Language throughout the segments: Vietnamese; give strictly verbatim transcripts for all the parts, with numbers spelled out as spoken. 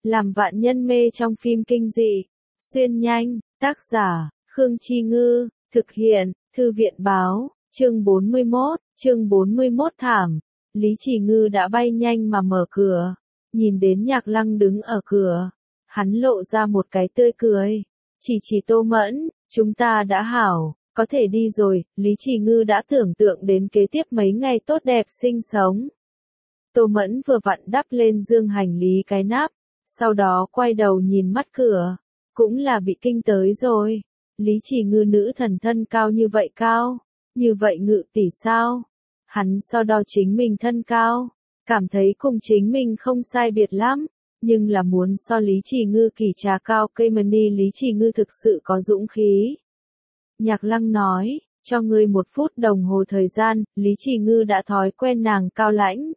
làm vạn nhân mê trong phim kinh dị. Xuyên nhanh, tác giả, Khương Chi Ngư, thực hiện, Thư viện Báo, chương bốn mươi mốt, chương bốn mươi mốt thảm. Lý Chỉ Ngư đã bay nhanh mà mở cửa, nhìn đến Nhạc Lăng đứng ở cửa. Hắn lộ ra một cái tươi cười, chỉ chỉ Tô Mẫn, chúng ta đã hảo, có thể đi rồi. Lý Chỉ Ngư đã tưởng tượng đến kế tiếp mấy ngày tốt đẹp sinh sống. Tô Mẫn vừa vặn đắp lên dương hành lý cái nắp, sau đó quay đầu nhìn mắt cửa, cũng là bị kinh tới rồi. Lý Chỉ Ngư nữ thần thân cao như vậy cao, như vậy ngự tỷ sao? Hắn so đo chính mình thân cao, cảm thấy cùng chính mình không sai biệt lắm, nhưng là muốn so Lý Chỉ Ngư kỳ trà cao cây mani. Lý Chỉ Ngư thực sự có dũng khí. Nhạc Lăng nói, cho ngươi một phút đồng hồ thời gian. Lý Chỉ Ngư đã thói quen nàng cao lãnh.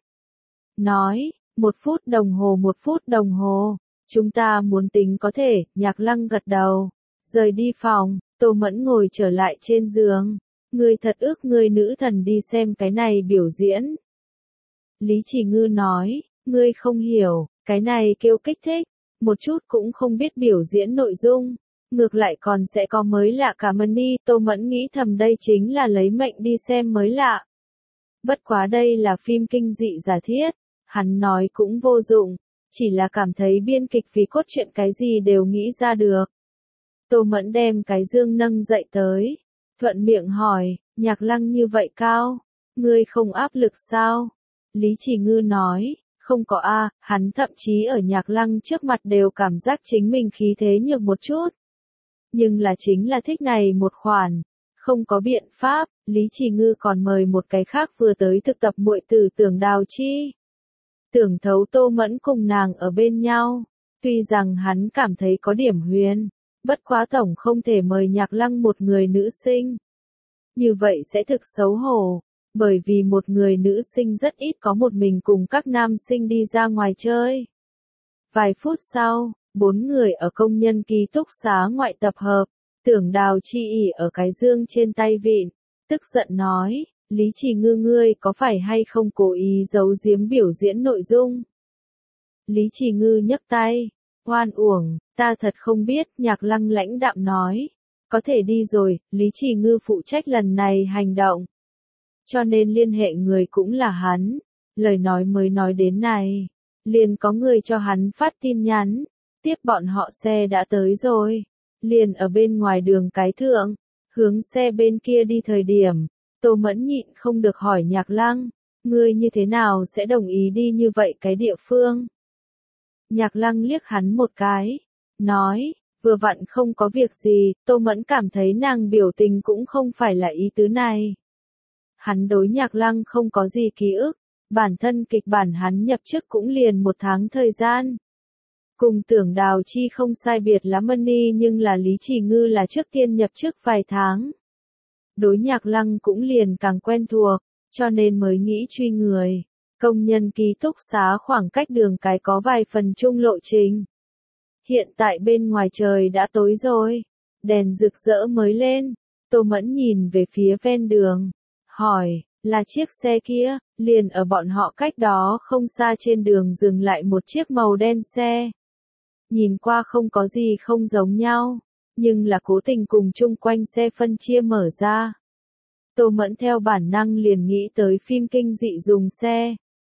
Nói, một phút đồng hồ một phút đồng hồ, chúng ta muốn tính có thể. Nhạc Lăng gật đầu, rời đi phòng. Tô Mẫn ngồi trở lại trên giường. Ngươi thật ước ngươi nữ thần đi xem cái này biểu diễn. Lý Chỉ Ngư nói, ngươi không hiểu, cái này kêu kích thích, một chút cũng không biết biểu diễn nội dung, ngược lại còn sẽ có mới lạ cả mani. Tô Mẫn nghĩ thầm đây chính là lấy mệnh đi xem mới lạ. Bất quá đây là phim kinh dị giả thiết, hắn nói cũng vô dụng, chỉ là cảm thấy biên kịch vì cốt truyện cái gì đều nghĩ ra được. Tô Mẫn đem cái dương nâng dậy tới, thuận miệng hỏi, Nhạc Lăng như vậy cao, ngươi không áp lực sao? Lý Chỉ Ngư nói, không có a, hắn thậm chí ở Nhạc Lăng trước mặt đều cảm giác chính mình khí thế nhược một chút. Nhưng là chính là thích này một khoản, không có biện pháp. Lý Chỉ Ngư còn mời một cái khác vừa tới thực tập muội tử Tưởng Đào Chi. Tưởng thấu Tô Mẫn cùng nàng ở bên nhau, tuy rằng hắn cảm thấy có điểm huyền, bất quá tổng không thể mời Nhạc Lăng một người nữ sinh. Như vậy sẽ thực xấu hổ, bởi vì một người nữ sinh rất ít có một mình cùng các nam sinh đi ra ngoài chơi. Vài phút sau, bốn người ở công nhân ký túc xá ngoại tập hợp. Tưởng Đào Chi ỉ ở cái dương trên tay vịn, tức giận nói, Lý Chỉ Ngư ngươi có phải hay không cố ý giấu giếm biểu diễn nội dung? Lý Chỉ Ngư nhấc tay, oan uổng, ta thật không biết. Nhạc Lăng lãnh đạm nói, có thể đi rồi. Lý Chỉ Ngư phụ trách lần này hành động, cho nên liên hệ người cũng là hắn. Lời nói mới nói đến này, liền có người cho hắn phát tin nhắn, tiếp bọn họ xe đã tới rồi, liền ở bên ngoài đường cái thượng, hướng xe bên kia đi thời điểm, Tô Mẫn nhịn không được hỏi Nhạc Lăng, ngươi như thế nào sẽ đồng ý đi như vậy cái địa phương? Nhạc Lăng liếc hắn một cái, nói, vừa vặn không có việc gì. Tô Mẫn cảm thấy nàng biểu tình cũng không phải là ý tứ này. Hắn đối Nhạc Lăng không có gì ký ức, bản thân kịch bản hắn nhập chức cũng liền một tháng thời gian. Cùng Tưởng Đào Chi không sai biệt lắm mani, nhưng là Lý Chỉ Ngư là trước tiên nhập chức vài tháng. Đối Nhạc Lăng cũng liền càng quen thuộc, cho nên mới nghĩ truy người. Công nhân ký túc xá khoảng cách đường cái có vài phần chung lộ trình. Hiện tại bên ngoài trời đã tối rồi, đèn rực rỡ mới lên. Tô Mẫn nhìn về phía ven đường, hỏi, là chiếc xe kia? Liền ở bọn họ cách đó không xa trên đường dừng lại một chiếc màu đen xe. Nhìn qua không có gì không giống nhau, nhưng là cố tình cùng chung quanh xe phân chia mở ra. Tô Mẫn theo bản năng liền nghĩ tới phim kinh dị dùng xe.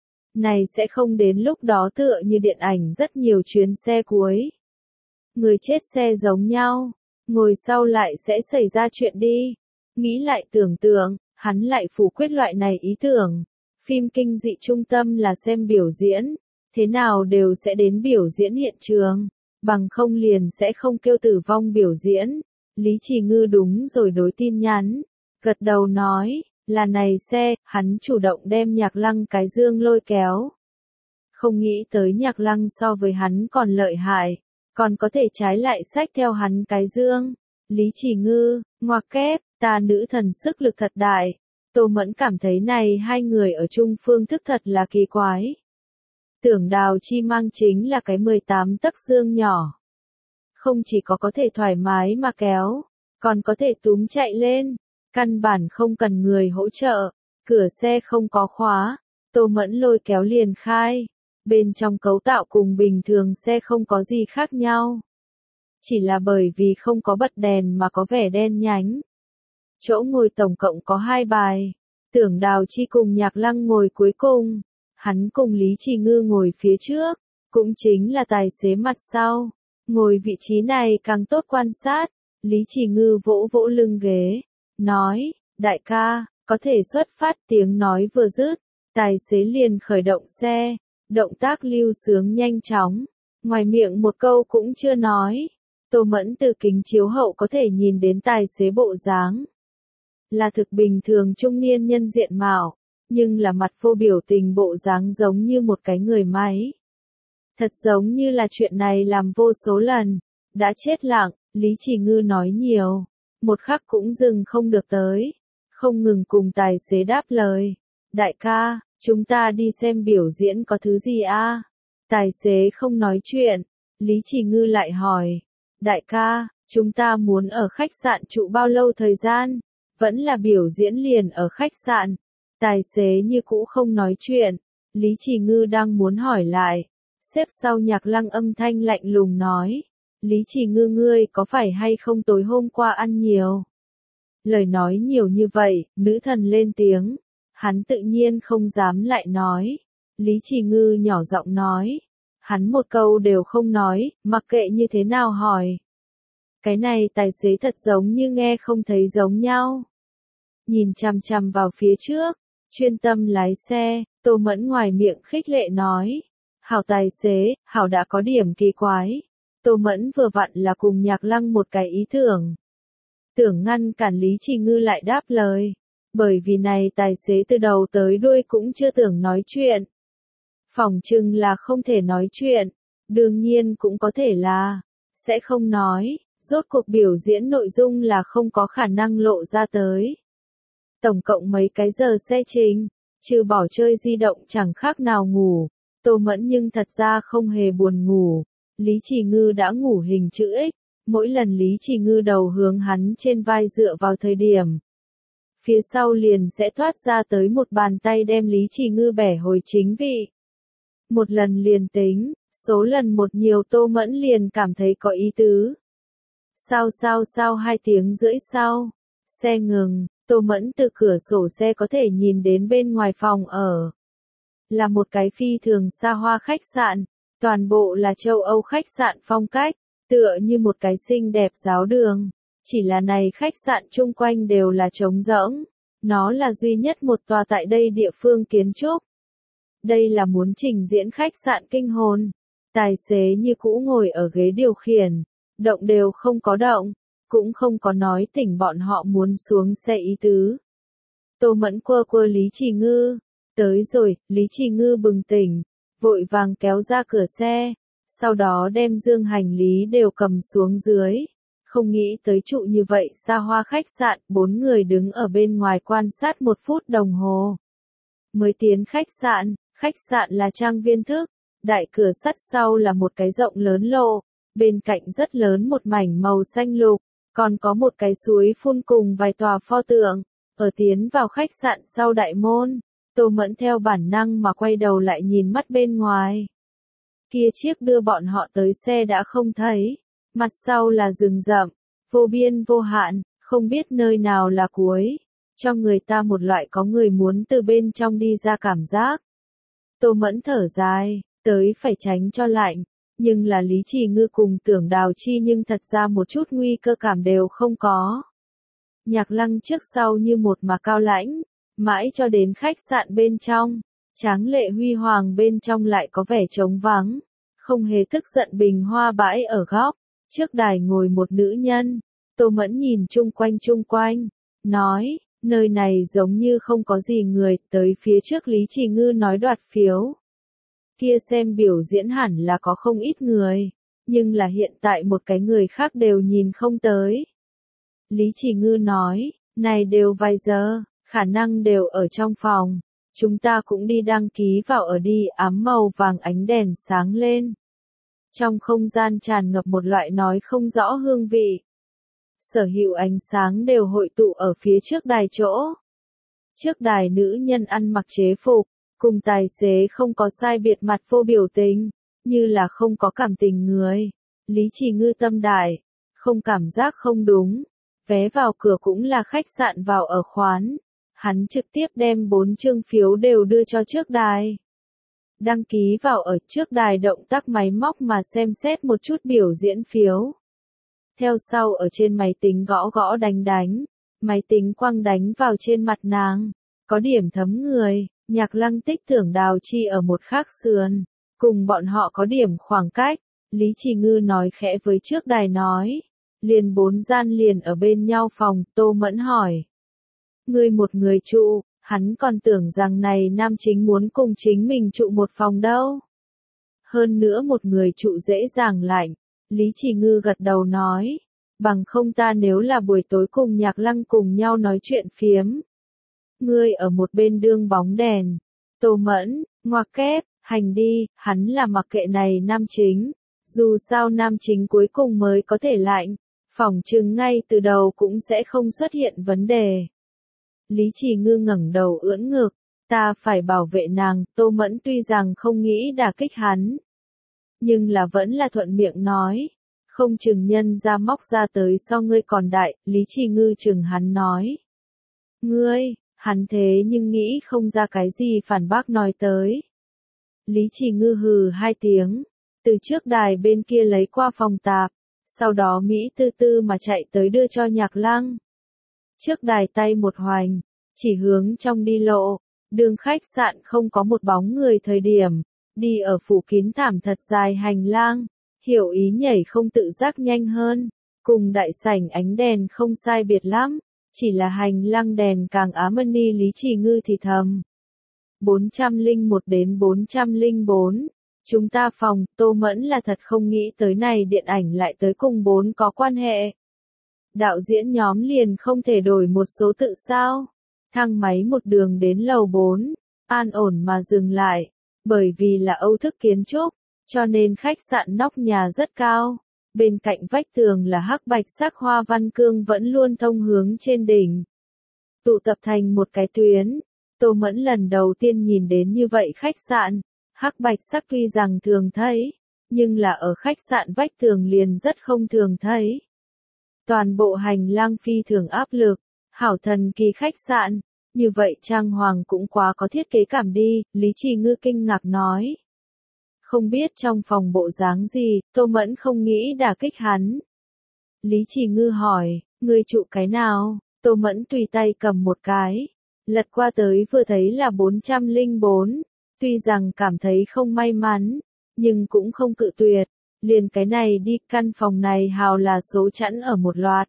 Này sẽ không đến lúc đó tựa như điện ảnh rất nhiều chuyến xe cuối. Người chết xe giống nhau, ngồi sau lại sẽ xảy ra chuyện đi. Nghĩ lại tưởng tượng, hắn lại phủ quyết loại này ý tưởng. Phim kinh dị trung tâm là xem biểu diễn, thế nào đều sẽ đến biểu diễn hiện trường, bằng không liền sẽ không kêu tử vong biểu diễn. Lý Chỉ Ngư đúng rồi đối tin nhắn, gật đầu nói, là này xe. Hắn chủ động đem Nhạc Lăng cái dương lôi kéo. Không nghĩ tới Nhạc Lăng so với hắn còn lợi hại, còn có thể trái lại xách theo hắn cái dương. Lý Chỉ Ngư, ngoặc kép, ta nữ thần sức lực thật đại. Tô Mẫn cảm thấy này hai người ở chung phương thức thật là kỳ quái. Tưởng Đào Chi mang chính là cái mười tám tấc dương nhỏ. Không chỉ có có thể thoải mái mà kéo, còn có thể túm chạy lên. Căn bản không cần người hỗ trợ, cửa xe không có khóa. Tô Mẫn lôi kéo liền khai. Bên trong cấu tạo cùng bình thường xe không có gì khác nhau. Chỉ là bởi vì không có bật đèn mà có vẻ đen nhánh. Chỗ ngồi tổng cộng có hai bài. Tưởng Đào Chi cùng Nhạc Lăng ngồi cuối cùng. Hắn cùng Lý Trì Ngư ngồi phía trước. Cũng chính là tài xế mặt sau. Ngồi vị trí này càng tốt quan sát. Lý Trì Ngư vỗ vỗ lưng ghế. Nói, đại ca, có thể xuất phát. Tiếng nói vừa dứt. Tài xế liền khởi động xe. Động tác lưu sướng nhanh chóng. Ngoài miệng một câu cũng chưa nói. Tô Mẫn từ kính chiếu hậu có thể nhìn đến tài xế bộ dáng. Là thực bình thường trung niên nhân diện mạo, nhưng là mặt vô biểu tình bộ dáng giống như một cái người máy. Thật giống như là chuyện này làm vô số lần, đã chết lặng, Lý Trì Ngư nói nhiều, một khắc cũng dừng không được tới, không ngừng cùng tài xế đáp lời. Đại ca, chúng ta đi xem biểu diễn có thứ gì a? Tài xế không nói chuyện, Lý Trì Ngư lại hỏi. Đại ca, chúng ta muốn ở khách sạn trụ bao lâu thời gian? Vẫn là biểu diễn liền ở khách sạn. Tài xế như cũ không nói chuyện. Lý Trì Ngư đang muốn hỏi lại. Xếp sau Nhạc Lăng âm thanh lạnh lùng nói. Lý Trì Ngư ngươi có phải hay không tối hôm qua ăn nhiều? Lời nói nhiều như vậy, nữ thần lên tiếng. Hắn tự nhiên không dám lại nói. Lý Trì Ngư nhỏ giọng nói. Hắn một câu đều không nói, mặc kệ như thế nào hỏi. Cái này tài xế thật giống như nghe không thấy giống nhau. Nhìn chằm chằm vào phía trước, chuyên tâm lái xe, Tô Mẫn ngoài miệng khích lệ nói. Hảo tài xế, hảo đã có điểm kỳ quái. Tô Mẫn vừa vặn là cùng Nhạc Lăng một cái ý tưởng. Tưởng ngăn cản Lý Trì Ngư lại đáp lời. Bởi vì này tài xế từ đầu tới đuôi cũng chưa tưởng nói chuyện. Phỏng chừng là không thể nói chuyện, đương nhiên cũng có thể là, sẽ không nói, rốt cuộc biểu diễn nội dung là không có khả năng lộ ra tới. Tổng cộng mấy cái giờ xe trình, trừ bỏ chơi di động chẳng khác nào ngủ, Tô Mẫn nhưng thật ra không hề buồn ngủ, Lý Trì Ngư đã ngủ hình chữ X, mỗi lần Lý Trì Ngư đầu hướng hắn trên vai dựa vào thời điểm. Phía sau liền sẽ thoát ra tới một bàn tay đem Lý Trì Ngư bẻ hồi chính vị. Một lần liền tính, số lần một nhiều Tô Mẫn liền cảm thấy có ý tứ. Sao sao sao hai tiếng rưỡi sau, xe ngừng, Tô Mẫn từ cửa sổ xe có thể nhìn đến bên ngoài phòng ở. Là một cái phi thường xa hoa khách sạn, toàn bộ là châu Âu khách sạn phong cách, tựa như một cái xinh đẹp giáo đường. Chỉ là này khách sạn chung quanh đều là trống rỗng, nó là duy nhất một tòa tại đây địa phương kiến trúc. Đây là muốn trình diễn khách sạn kinh hồn. Tài xế như cũ ngồi ở ghế điều khiển, động đều không có động, cũng không có nói tỉnh bọn họ muốn xuống xe ý tứ. Tô Mẫn quơ quơ Lý Trì Ngư, tới rồi, Lý Trì Ngư bừng tỉnh, vội vàng kéo ra cửa xe, sau đó đem dương hành lý đều cầm xuống dưới. Không nghĩ tới trụ như vậy xa hoa khách sạn, bốn người đứng ở bên ngoài quan sát một phút đồng hồ. Mới tiến khách sạn, khách sạn là trang viên thức, đại cửa sắt sau là một cái rộng lớn lộ, bên cạnh rất lớn một mảnh màu xanh lục, còn có một cái suối phun cùng vài tòa pho tượng. Ở tiến vào khách sạn sau đại môn, Tô Mẫn theo bản năng mà quay đầu lại nhìn mắt bên ngoài. Kia chiếc đưa bọn họ tới xe đã không thấy, mặt sau là rừng rậm, vô biên vô hạn, không biết nơi nào là cuối, cho người ta một loại có người muốn từ bên trong đi ra cảm giác. Tô Mẫn thở dài, tới phải tránh cho lạnh, nhưng là Lý Trì Ngư cùng Tưởng Đào Chi nhưng thật ra một chút nguy cơ cảm đều không có. Nhạc Lăng trước sau như một mà cao lãnh, mãi cho đến khách sạn bên trong, tráng lệ huy hoàng bên trong lại có vẻ trống vắng, không hề tức giận bình hoa bãi ở góc, trước đài ngồi một nữ nhân. Tô Mẫn nhìn chung quanh chung quanh, nói, nơi này giống như không có gì người, tới phía trước Lý Trì Ngư nói đoạt phiếu. Kia xem biểu diễn hẳn là có không ít người, nhưng là hiện tại một cái người khác đều nhìn không tới. Lý Trì Ngư nói, này đều vài giờ, khả năng đều ở trong phòng, chúng ta cũng đi đăng ký vào ở đi. Ám màu vàng ánh đèn sáng lên. Trong không gian tràn ngập một loại nói không rõ hương vị. Sở hữu ánh sáng đều hội tụ ở phía trước đài chỗ. Trước đài nữ nhân ăn mặc chế phục, Cùng tài xế không có sai biệt mặt vô biểu tình, như là không có cảm tình người. Lý Chỉ Ngư tâm đại, không cảm giác không đúng. Vé vào cửa cũng là khách sạn vào ở khoán. Hắn trực tiếp đem bốn chương phiếu đều đưa cho trước đài. Đăng ký vào ở trước đài động tác máy móc mà xem xét một chút biểu diễn phiếu. Theo sau ở trên máy tính gõ gõ đánh đánh. Máy tính quăng đánh vào trên mặt nàng. Có điểm thấm người, Nhạc Lăng Tích Tưởng Đào Chi ở một khác sườn. Cùng bọn họ có điểm khoảng cách. Lý Chỉ Ngư nói khẽ với trước đài nói. Liền bốn gian liền ở bên nhau phòng, Tô Mẫn hỏi. Ngươi một người trụ, hắn còn tưởng rằng này nam chính muốn cùng chính mình trụ một phòng đâu. Hơn nữa một người trụ dễ dàng lạnh. Lý Chỉ Ngư gật đầu nói. Bằng không ta nếu là buổi tối cùng Nhạc Lăng cùng nhau nói chuyện phiếm. Ngươi ở một bên đương bóng đèn. Tô Mẫn, ngoặc kép, hành đi, hắn là mặc kệ này nam chính. Dù sao nam chính cuối cùng mới có thể lạnh. Phỏng chừng ngay từ đầu cũng sẽ không xuất hiện vấn đề. Lý Chỉ Ngư ngẩng đầu ưỡn ngực, ta phải bảo vệ nàng, Tô Mẫn tuy rằng không nghĩ đả kích hắn. Nhưng là vẫn là thuận miệng nói, không chừng nhân ra móc ra tới so ngươi còn đại, Lý Chỉ Ngư chừng hắn nói. Ngươi, hắn thế nhưng nghĩ không ra cái gì phản bác nói tới. Lý Chỉ Ngư hừ hai tiếng, từ trước đài bên kia lấy qua phòng tạp. Sau đó Mỹ tư tư mà chạy tới đưa cho Nhạc Lăng. Trước đài tay một hoành, chỉ hướng trong đi lộ, đường khách sạn không có một bóng người thời điểm, đi ở phủ kín thảm thật dài hành lang, hiểu ý nhảy không tự giác nhanh hơn, cùng đại sảnh ánh đèn không sai biệt lắm, chỉ là hành lang đèn càng ám ni Lý Chỉ Ngư thì thầm. bốn trăm lẻ một đến bốn trăm lẻ bốn. Chúng ta phòng, Tô Mẫn là thật không nghĩ tới này điện ảnh lại tới cùng bốn có quan hệ. Đạo diễn nhóm liền không thể đổi một số tự sao. Thang máy một đường đến lầu bốn, an ổn mà dừng lại. Bởi vì là Âu thức kiến trúc, cho nên khách sạn nóc nhà rất cao. Bên cạnh vách tường là hắc bạch sắc hoa văn cương vẫn luôn thông hướng trên đỉnh. Tụ tập thành một cái tuyến. Tô Mẫn lần đầu tiên nhìn đến như vậy khách sạn. Hắc bạch sắc tuy rằng thường thấy, nhưng là ở khách sạn vách tường liền rất không thường thấy. Toàn bộ hành lang phi thường áp lực, hảo thần kỳ khách sạn, như vậy trang hoàng cũng quá có thiết kế cảm đi, Lý Chỉ Ngư kinh ngạc nói. Không biết trong phòng bộ dáng gì, Tô Mẫn không nghĩ đả kích hắn. Lý Chỉ Ngư hỏi, ngươi trụ cái nào? Tô Mẫn tùy tay cầm một cái, lật qua tới vừa thấy là bốn trăm lẻ bốn. Tuy rằng cảm thấy không may mắn, nhưng cũng không cự tuyệt, liền cái này đi, căn phòng này hào là số chẵn ở một loạt.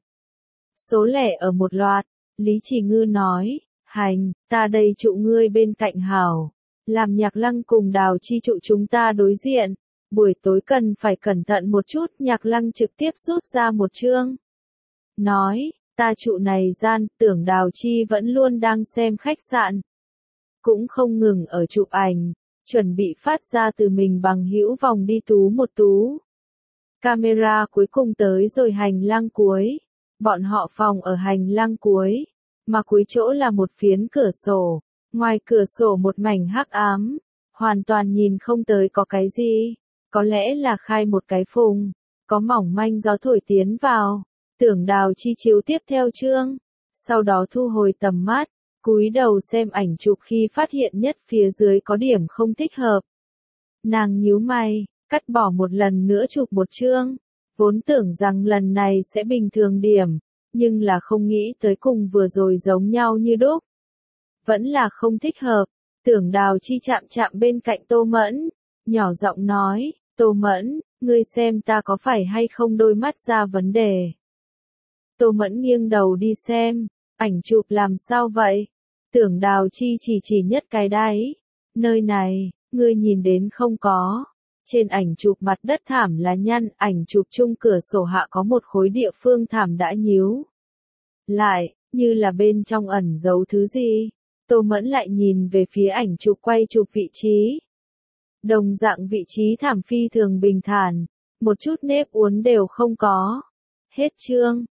Số lẻ ở một loạt, Lý Chỉ Ngư nói, hành, ta đây trụ ngươi bên cạnh hào, làm Nhạc Lăng cùng Đào Chi trụ chúng ta đối diện, buổi tối cần phải cẩn thận một chút, Nhạc Lăng trực tiếp rút ra một chương. Nói, ta trụ này gian, tưởng Đào Chi vẫn luôn đang xem khách sạn. Cũng không ngừng ở chụp ảnh, chuẩn bị phát ra từ mình bằng hữu vòng đi tú một tú. Camera cuối cùng tới rồi hành lang cuối. Bọn họ phòng ở hành lang cuối, mà cuối chỗ là một phiến cửa sổ. Ngoài cửa sổ một mảnh hắc ám, hoàn toàn nhìn không tới có cái gì. Có lẽ là khai một cái phùng, có mỏng manh gió thổi tiến vào. Tưởng Đào Chi chiếu tiếp theo chương, sau đó thu hồi tầm mắt. Cúi đầu xem ảnh chụp khi phát hiện nhất phía dưới có điểm không thích hợp. Nàng nhíu mày, cắt bỏ một lần nữa chụp một chương. Vốn tưởng rằng lần này sẽ bình thường điểm, nhưng là không nghĩ tới cùng vừa rồi giống nhau như đúc. Vẫn là không thích hợp. Tưởng Đào Chi chạm chạm bên cạnh Tô Mẫn, nhỏ giọng nói, Tô Mẫn, ngươi xem ta có phải hay không đôi mắt ra vấn đề. Tô Mẫn nghiêng đầu đi xem. Ảnh chụp làm sao vậy? Tưởng Đào Chi chỉ chỉ nhất cái đáy. Nơi này, ngươi nhìn đến không có. Trên ảnh chụp mặt đất thảm là nhăn, ảnh chụp chung cửa sổ hạ có một khối địa phương thảm đã nhíu. Lại, như là bên trong ẩn giấu thứ gì. Tô Mẫn lại nhìn về phía ảnh chụp quay chụp vị trí. Đồng dạng vị trí thảm phi thường bình thản. Một chút nếp uốn đều không có. Hết chương.